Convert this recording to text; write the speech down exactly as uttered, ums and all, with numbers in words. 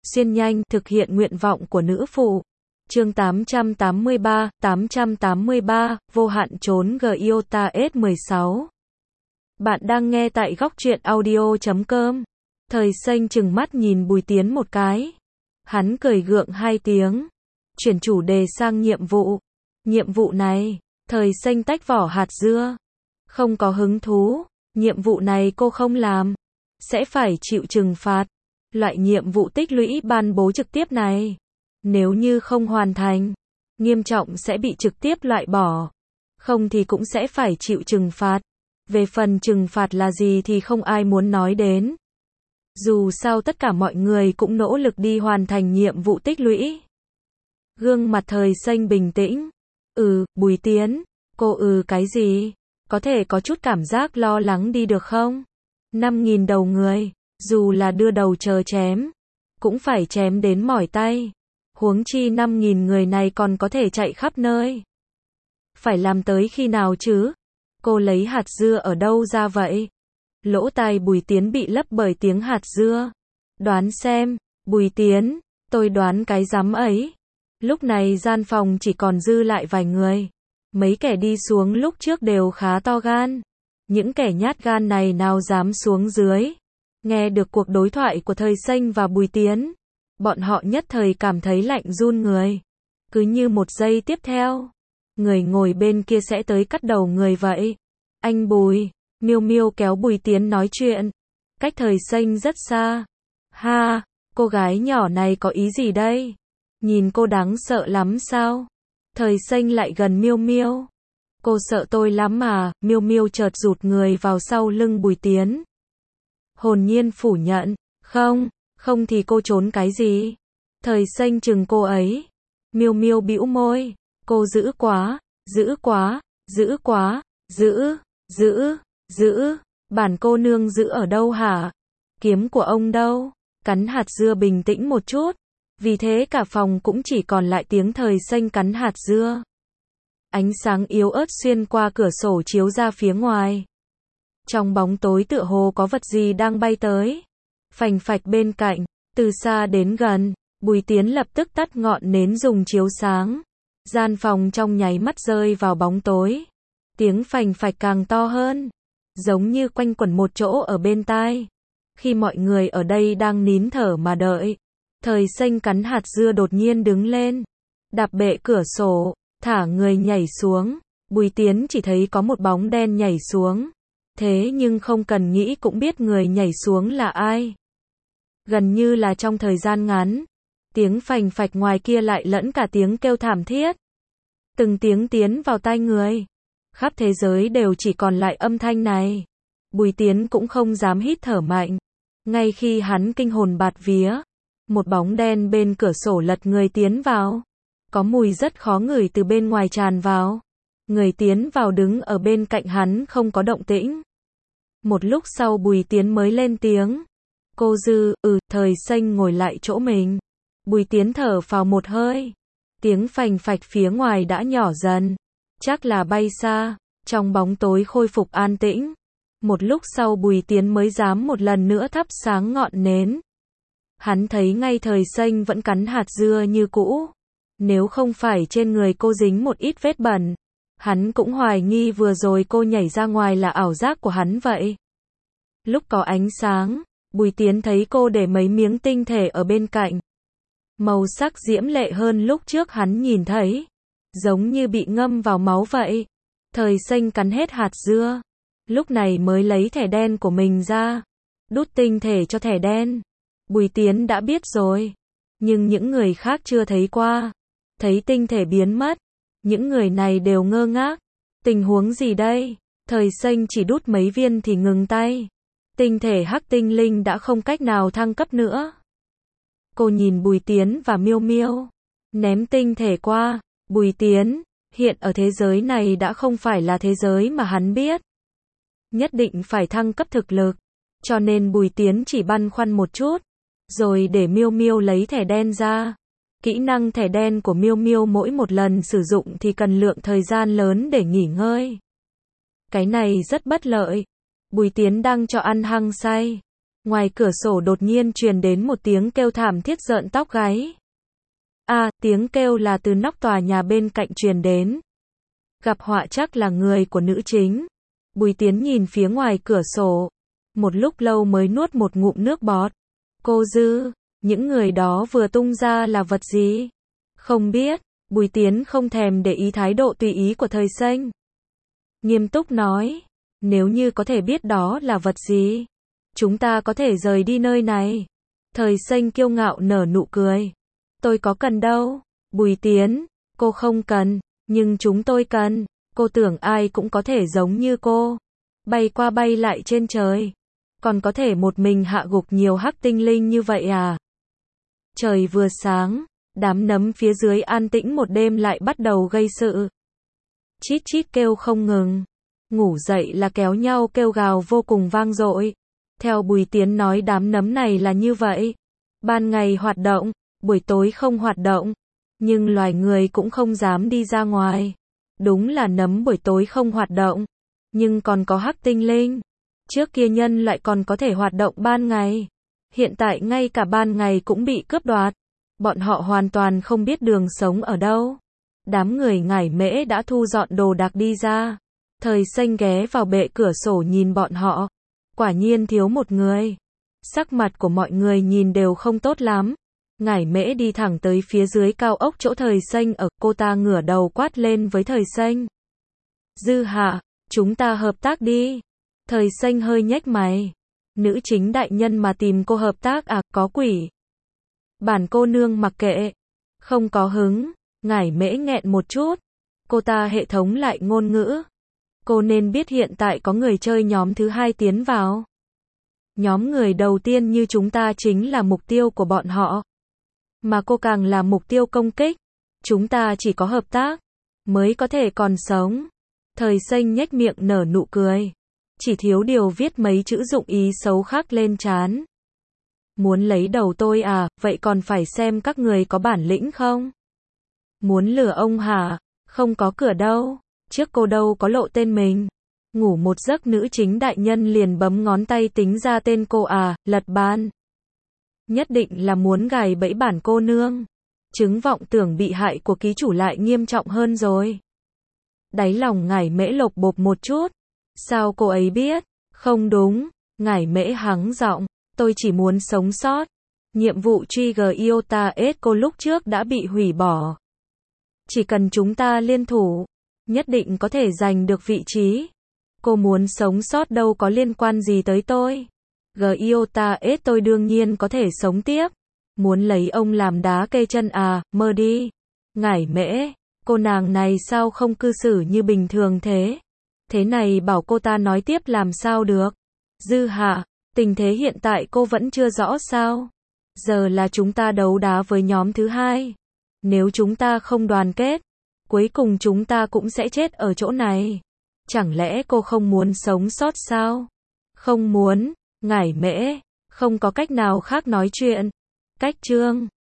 xuyên nhanh, thực hiện nguyện vọng của nữ phụ. Chương tám trăm tám mươi ba, tám trăm tám mươi ba, vô hạn trốn Giota S mười sáu. Bạn đang nghe tại góc truyện audio chấm com. Thời xanh chừng mắt nhìn Bùi Tiến một cái. Hắn cười gượng hai tiếng. Chuyển chủ đề sang nhiệm vụ. Nhiệm vụ này, thời xanh tách vỏ hạt dưa. Không có hứng thú. Nhiệm vụ này cô không làm. Sẽ phải chịu trừng phạt. Loại nhiệm vụ tích lũy ban bố trực tiếp này. Nếu như không hoàn thành, nghiêm trọng sẽ bị trực tiếp loại bỏ. Không thì cũng sẽ phải chịu trừng phạt. Về phần trừng phạt là gì thì không ai muốn nói đến. Dù sao tất cả mọi người cũng nỗ lực đi hoàn thành nhiệm vụ tích lũy. Gương mặt thời xanh bình tĩnh. Ừ, Bùi Tiến, cô ừ cái gì? Có thể có chút cảm giác lo lắng đi được không? năm nghìn đầu người, dù là đưa đầu chờ chém, cũng phải chém đến mỏi tay. Huống chi năm nghìn người này còn có thể chạy khắp nơi. Phải làm tới khi nào chứ? Cô lấy hạt dưa ở đâu ra vậy? Lỗ tai Bùi Tiến bị lấp bởi tiếng hạt dưa. Đoán xem, Bùi Tiến, tôi đoán cái rắm ấy. Lúc này gian phòng chỉ còn dư lại vài người. Mấy kẻ đi xuống lúc trước đều khá to gan. Những kẻ nhát gan này nào dám xuống dưới. Nghe được cuộc đối thoại của thời xanh và Bùi Tiến, bọn họ nhất thời cảm thấy lạnh run người. Cứ như một giây tiếp theo, người ngồi bên kia sẽ tới cắt đầu người vậy. Anh Bùi, Miêu Miêu kéo Bùi Tiến nói chuyện. Cách thời xanh rất xa. Ha, cô gái nhỏ này có ý gì đây? Nhìn cô đáng sợ lắm sao? Thời xanh lại gần Miêu Miêu. Cô sợ tôi lắm mà. Miêu Miêu chợt rụt người vào sau lưng Bùi Tiến. Hồn nhiên phủ nhận. Không, không thì cô trốn cái gì? Thời xanh chừng cô ấy. Miêu Miêu bĩu môi. Cô dữ quá, dữ quá, dữ quá, dữ, dữ, dữ. Bản cô nương dữ ở đâu hả? Kiếm của ông đâu? Cắn hạt dưa bình tĩnh một chút. Vì thế cả phòng cũng chỉ còn lại tiếng thời xanh cắn hạt dưa. Ánh sáng yếu ớt xuyên qua cửa sổ chiếu ra phía ngoài. Trong bóng tối tựa hồ có vật gì đang bay tới. Phành phạch bên cạnh, từ xa đến gần, Bùi Tiến lập tức tắt ngọn nến dùng chiếu sáng. Gian phòng trong nháy mắt rơi vào bóng tối. Tiếng phành phạch càng to hơn, giống như quanh quẩn một chỗ ở bên tai. Khi mọi người ở đây đang nín thở mà đợi, thời xanh cắn hạt dưa đột nhiên đứng lên, đạp bệ cửa sổ, thả người nhảy xuống. Bùi Tiến chỉ thấy có một bóng đen nhảy xuống. Thế nhưng không cần nghĩ cũng biết người nhảy xuống là ai. Gần như là trong thời gian ngắn, tiếng phành phạch ngoài kia lại lẫn cả tiếng kêu thảm thiết. Từng tiếng tiến vào tai người. Khắp thế giới đều chỉ còn lại âm thanh này. Bùi Tiến cũng không dám hít thở mạnh. Ngay khi hắn kinh hồn bạt vía, một bóng đen bên cửa sổ lật người tiến vào. Có mùi rất khó ngửi từ bên ngoài tràn vào. Người tiến vào đứng ở bên cạnh hắn không có động tĩnh. Một lúc sau Bùi Tiến mới lên tiếng. Cô Dư, ừ, thời xanh ngồi lại chỗ mình. Bùi Tiến thở phào một hơi. Tiếng phành phạch phía ngoài đã nhỏ dần. Chắc là bay xa. Trong bóng tối khôi phục an tĩnh. Một lúc sau Bùi Tiến mới dám một lần nữa thắp sáng ngọn nến. Hắn thấy ngay thời xanh vẫn cắn hạt dưa như cũ. Nếu không phải trên người cô dính một ít vết bẩn, hắn cũng hoài nghi vừa rồi cô nhảy ra ngoài là ảo giác của hắn vậy. Lúc có ánh sáng, Bùi Tiến thấy cô để mấy miếng tinh thể ở bên cạnh. Màu sắc diễm lệ hơn lúc trước hắn nhìn thấy. Giống như bị ngâm vào máu vậy. Thời xanh cắn hết hạt dưa. Lúc này mới lấy thẻ đen của mình ra. Đút tinh thể cho thẻ đen. Bùi Tiến đã biết rồi. Nhưng những người khác chưa thấy qua. Thấy tinh thể biến mất. Những người này đều ngơ ngác. Tình huống gì đây? Thời xanh chỉ đút mấy viên thì ngừng tay. Tinh thể hắc tinh linh đã không cách nào thăng cấp nữa. Cô nhìn Bùi Tiến và Miêu Miêu. Ném tinh thể qua. Bùi Tiến, hiện ở thế giới này đã không phải là thế giới mà hắn biết. Nhất định phải thăng cấp thực lực. Cho nên Bùi Tiến chỉ băn khoăn một chút. Rồi để Miêu Miêu lấy thẻ đen ra. Kỹ năng thẻ đen của Miêu Miêu mỗi một lần sử dụng thì cần lượng thời gian lớn để nghỉ ngơi. Cái này rất bất lợi. Bùi Tiến đang cho ăn hăng say. Ngoài cửa sổ đột nhiên truyền đến một tiếng kêu thảm thiết rợn tóc gáy. À, tiếng kêu là từ nóc tòa nhà bên cạnh truyền đến. Gặp họa chắc là người của nữ chính. Bùi Tiến nhìn phía ngoài cửa sổ. Một lúc lâu mới nuốt một ngụm nước bọt. Cô Dư, những người đó vừa tung ra là vật gì? Không biết, Bùi Tiến không thèm để ý thái độ tùy ý của Thời Xanh. Nghiêm túc nói, nếu như có thể biết đó là vật gì, chúng ta có thể rời đi nơi này. Thời Xanh kiêu ngạo nở nụ cười. Tôi có cần đâu. Bùi Tiến, cô không cần, nhưng chúng tôi cần. Cô tưởng ai cũng có thể giống như cô, bay qua bay lại trên trời, còn có thể một mình hạ gục nhiều hắc tinh linh như vậy à? Trời vừa sáng, đám nấm phía dưới an tĩnh một đêm lại bắt đầu gây sự. Chít chít kêu không ngừng. Ngủ dậy là kéo nhau kêu gào vô cùng vang dội. Theo Bùi Tiến nói đám nấm này là như vậy. Ban ngày hoạt động, buổi tối không hoạt động. Nhưng loài người cũng không dám đi ra ngoài. Đúng là nấm buổi tối không hoạt động. Nhưng còn có hắc tinh linh. Trước kia nhân loại còn có thể hoạt động ban ngày. Hiện tại ngay cả ban ngày cũng bị cướp đoạt. Bọn họ hoàn toàn không biết đường sống ở đâu. Đám người Ngải Mễ đã thu dọn đồ đạc đi ra. Thời Xanh ghé vào bệ cửa sổ nhìn bọn họ. Quả nhiên thiếu một người. Sắc mặt của mọi người nhìn đều không tốt lắm. Ngải Mễ đi thẳng tới phía dưới cao ốc chỗ Thời Xanh ở, cô ta ngửa đầu quát lên với Thời Xanh. Dư Hạ, chúng ta hợp tác đi. Thời Xanh hơi nhếch mày. Nữ chính đại nhân mà tìm cô hợp tác à, có quỷ. Bản cô nương mặc kệ. Không có hứng. Ngải Mễ nghẹn một chút. Cô ta hệ thống lại ngôn ngữ. Cô nên biết hiện tại có người chơi nhóm thứ hai tiến vào. Nhóm người đầu tiên như chúng ta chính là mục tiêu của bọn họ. Mà cô càng là mục tiêu công kích. Chúng ta chỉ có hợp tác mới có thể còn sống. Thời Xanh nhếch miệng nở nụ cười. Chỉ thiếu điều viết mấy chữ dụng ý xấu khác lên trán. Muốn lấy đầu tôi à, vậy còn phải xem các người có bản lĩnh không? Muốn lừa ông hả? Không có cửa đâu. Trước cô đâu có lộ tên mình. Ngủ một giấc nữ chính đại nhân liền bấm ngón tay tính ra tên cô à, lật bàn. Nhất định là muốn gài bẫy bản cô nương. Chứng vọng tưởng bị hại của ký chủ lại nghiêm trọng hơn rồi. Đáy lòng Ngải Mễ lộc bộp một chút. Sao cô ấy biết? Không đúng. Ngải Mễ hắng giọng. Tôi chỉ muốn sống sót. Nhiệm vụ truy G Iota Echo lúc trước đã bị hủy bỏ. Chỉ cần chúng ta liên thủ, nhất định có thể giành được vị trí. Cô muốn sống sót đâu có liên quan gì tới tôi. G Iota S tôi đương nhiên có thể sống tiếp. Muốn lấy ông làm đá cây chân à, mơ đi. Ngải Mễ, cô nàng này sao không cư xử như bình thường thế? Thế này bảo cô ta nói tiếp làm sao được? Dư Hạ, tình thế hiện tại cô vẫn chưa rõ sao? Giờ là chúng ta đấu đá với nhóm thứ hai. Nếu chúng ta không đoàn kết, cuối cùng chúng ta cũng sẽ chết ở chỗ này. Chẳng lẽ cô không muốn sống sót sao? Không muốn. Ngải Mễ, không có cách nào khác nói chuyện. Cách chương